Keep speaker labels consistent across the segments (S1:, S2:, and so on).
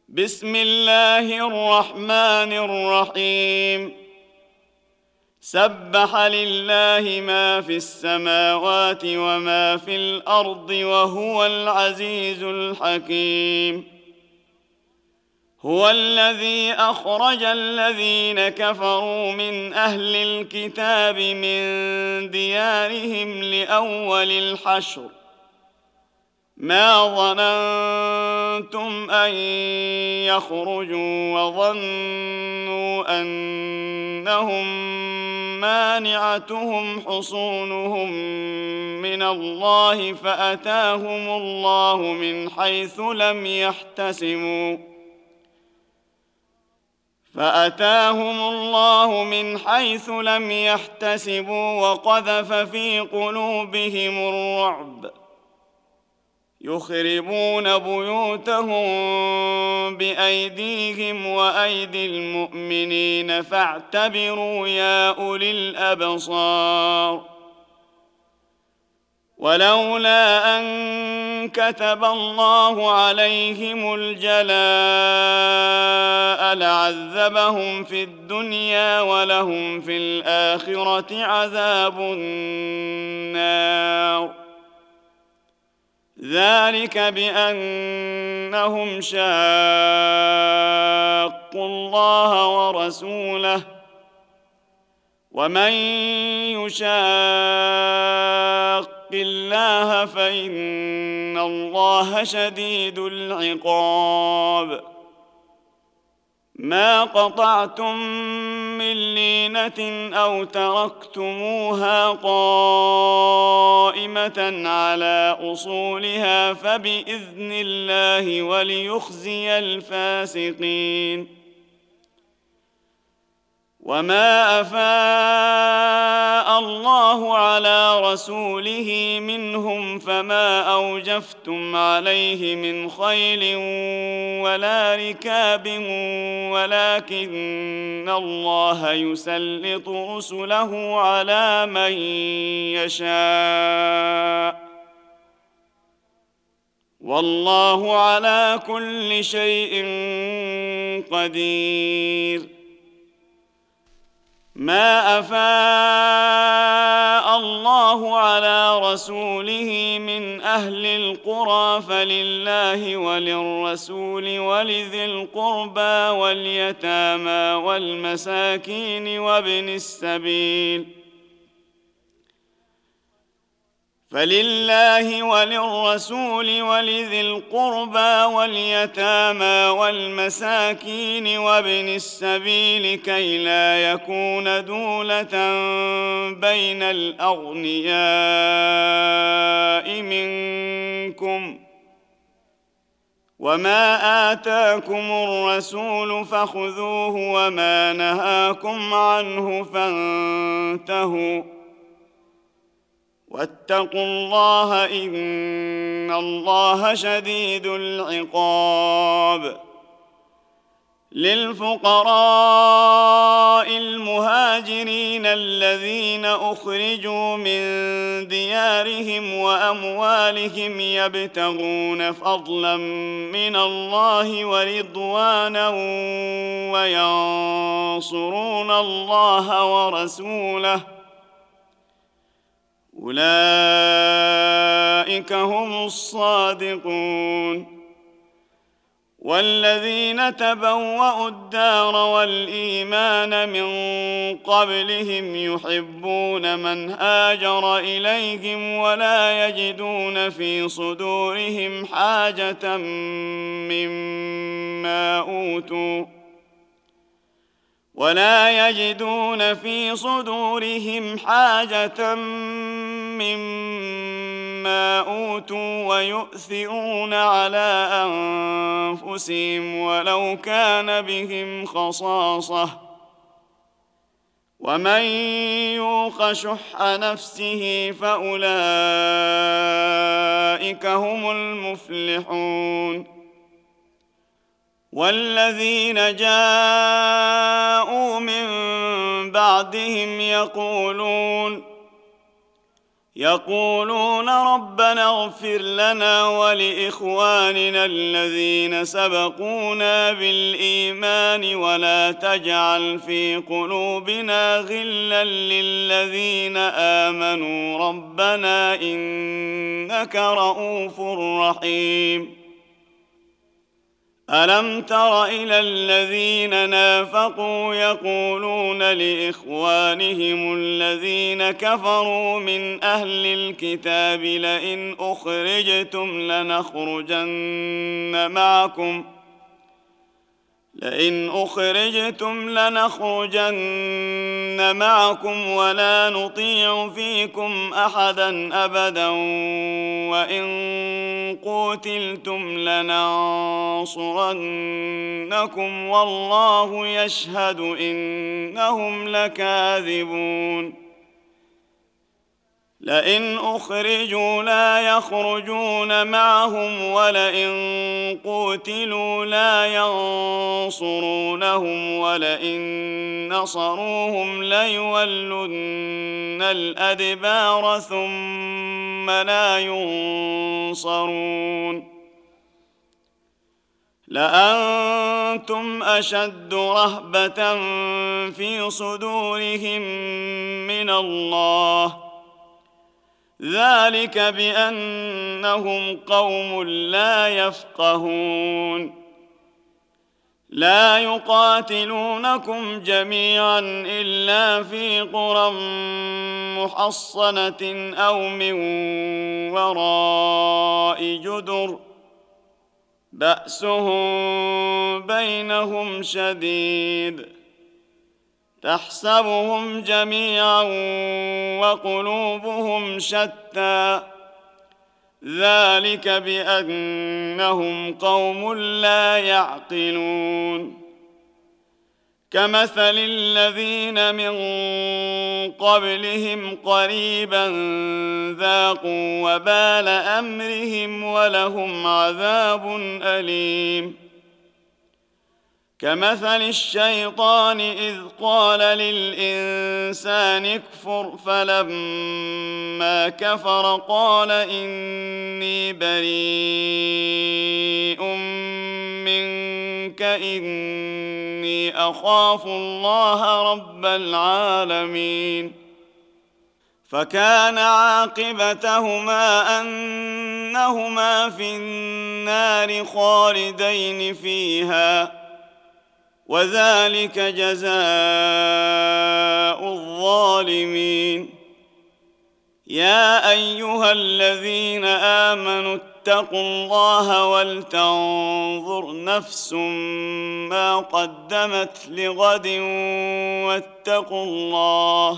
S1: بسم الله الرحمن الرحيم. سبح لله ما في السماوات وما في الأرض وهو العزيز الحكيم. هو الذي أخرج الذين كفروا من أهل الكتاب من ديارهم لأول الحشر ما ظننتم أن يخرجوا وظنوا أنهم مانعتهم حصونهم من الله فأتاهم الله من حيث لم يحتسبوا وقذف في قلوبهم الرعب يخربون بيوتهم بأيديهم وأيدي المؤمنين فاعتبروا يا أولي الأبصار. ولولا أن كتب الله عليهم الجلاء لعذبهم في الدنيا ولهم في الآخرة عذاب النار. ذلك بأنهم شاقوا الله ورسوله ومن يشاق الله فإن الله شديد العقاب. ما قطعتم من لينة أو تركتموها قائمة على أصولها فبإذن الله وليخزي الفاسقين. وما أفاء الله على رسوله منهم فما أوجفتم عليه من خيل ولا ركاب ولكن الله يسلط رسله على من يشاء والله على كل شيء قدير. ما أفاء الله على رسوله من أهل القرى فلله وللرسول ولذي القربى واليتامى والمساكين وابن السبيل فلله وللرسول ولذي القربى واليتامى والمساكين وابن السبيل كي لا يكون دولة بين الأغنياء منكم. وما آتاكم الرسول فخذوه وما نهاكم عنه فانتهوا واتقوا الله إن الله شديد العقاب. للفقراء المهاجرين الذين أخرجوا من ديارهم وأموالهم يبتغون فضلا من الله ورضوانا وينصرون الله ورسوله أولئك هم الصادقون. والذين تبوأوا الدار والإيمان من قبلهم يحبون من هاجر إليهم ولا يجدون في صدورهم حاجة مما أوتوا ويؤثرون على أنفسهم ولو كان بهم خصاصة ومن يوق شح نفسه فأولئك هم المفلحون. والذين جاءوا من بعدهم يقولون يقولون ربنا اغفر لنا ولإخواننا الذين سبقونا بالإيمان ولا تجعل في قلوبنا غلا للذين آمنوا ربنا إنك رؤوف رحيم. ألم تر إلى الذين نافقوا يقولون لإخوانهم الذين كفروا من أهل الكتاب لئن أخرجتم لنخرجن معكم ولا نطيع فيكم أحدا أبدا وإن قوتلتم لننصرنكم والله يشهد إنهم لكاذبون. لئن أخرجوا لا يخرجون معهم ولئن قوتلوا لا ينصرونهم ولئن نصروهم ليولن الأدبار ثم لا ينصرون. لأنتم أشد رهبة في صدورهم من الله ذلك بأنهم قوم لا يفقهون. لا يقاتلونكم جميعا إلا في قرى محصنة أو من وراء جدر بأسهم بينهم شديد تحسبهم جميعا وقلوبهم شتى ذلك بأنهم قوم لا يعقلون. كمثل الذين من قبلهم قريبا ذاقوا وبال أمرهم ولهم عذاب أليم. كمثل الشيطان إذ قال للإنسان اكفر فلما كفر قال إني بريء منك إني أخاف الله رب العالمين. فكان عاقبتهما أنهما في النار خالدين فيها وذلك جزاء الظالمين. يا أيها الذين آمنوا اتقوا الله ولتنظر نفس ما قدمت لغد واتقوا الله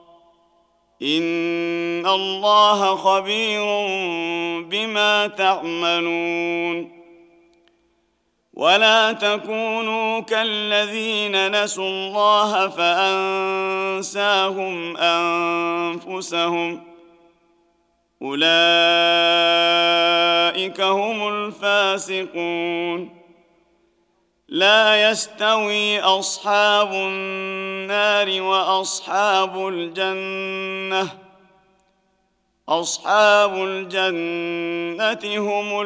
S1: إن الله خبير بما تعملون. ولا تكونوا كالذين نسوا الله فأنساهم أنفسهم أولئك هم الفاسقون. لا يستوي أصحاب النار وأصحاب الجنة أصحاب الجنة هم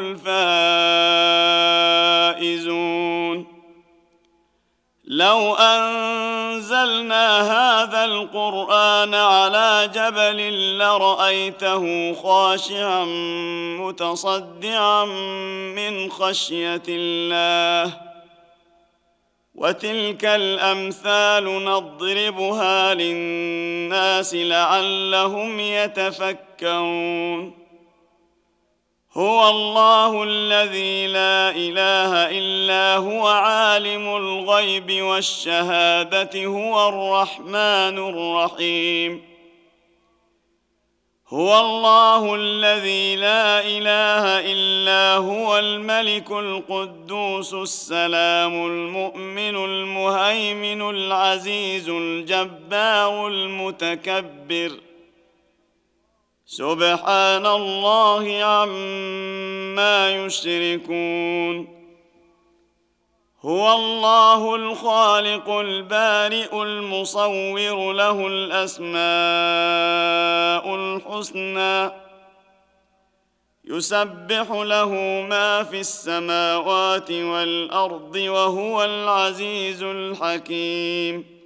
S1: الفائزون. لو أنزلنا هذا القرآن على جبل لرأيته خاشعا متصدعا من خشية الله وتلك الأمثال نضربها للناس لعلهم يتفكرون. هو الله الذي لا إله إلا هو عالم الغيب والشهادة هو الرحمن الرحيم. هو الله الذي لا إله إلا هو الملك القدوس السلام المؤمن المهيمن العزيز الجبار المتكبر سبحان الله عما يشركون. هو الله الخالق البارئ المصور، له الأسماء الحسنى، يسبح له ما في السماوات والأرض، وهو العزيز الحكيم.